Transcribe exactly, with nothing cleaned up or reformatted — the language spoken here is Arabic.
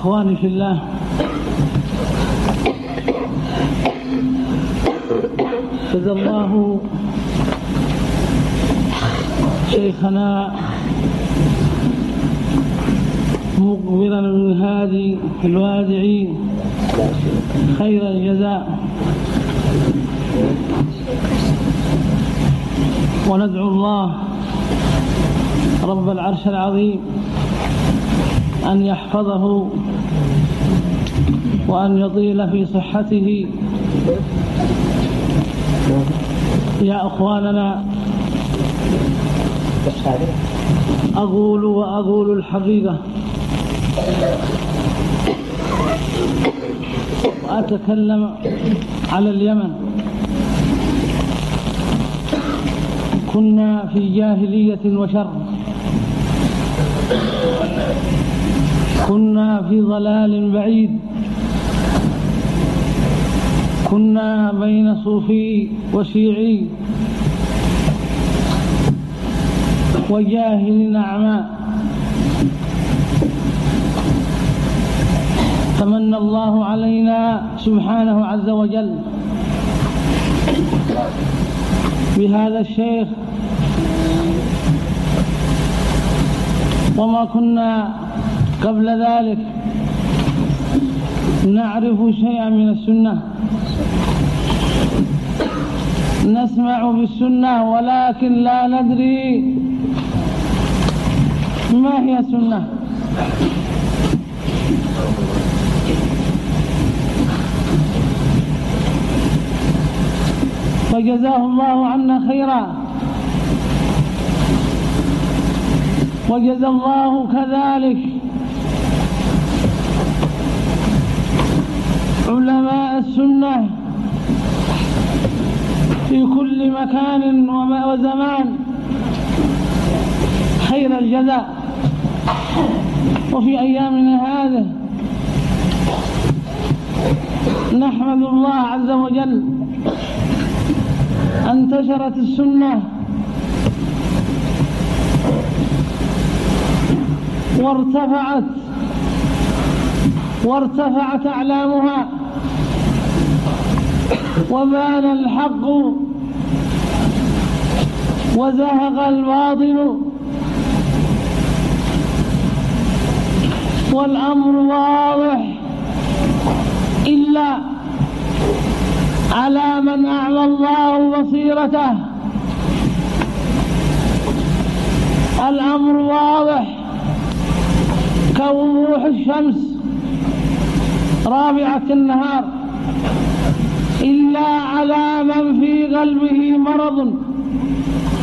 إخواني في الله، جزا الله شيخنا مقبلا الهادي الوادعي خير الجزاء، وندعو الله رب العرش العظيم أن يحفظه وأن يطيل في صحته. يا أخواننا، أقول وأقول الحقيقة وأتكلم على اليمن. كنا في جاهلية وشر، كنا في ضلال بعيد، كنا بين صوفي وشيعي وجاهل أعمى. تمنى الله علينا سبحانه عز وجل بهذا الشيخ، وما كنا قبل ذلك نعرف شيئا من السنة، نسمع بالسنة ولكن لا ندري ما هي السنة. فجزاه الله عنا خيرا، وجزى الله كذلك علماء السنة في كل مكان وزمان خير الجزاء. وفي أيامنا هذه نحمد الله عز وجل انتشرت السنة وارتفعت وارتفعت أعلامها، وبان الحق وزهق الباطل، والأمر واضح إلا على من أعلى الله بصيرته. الأمر واضح كوضوح الشمس رابعة النهار، إلا على من في قلبه مرض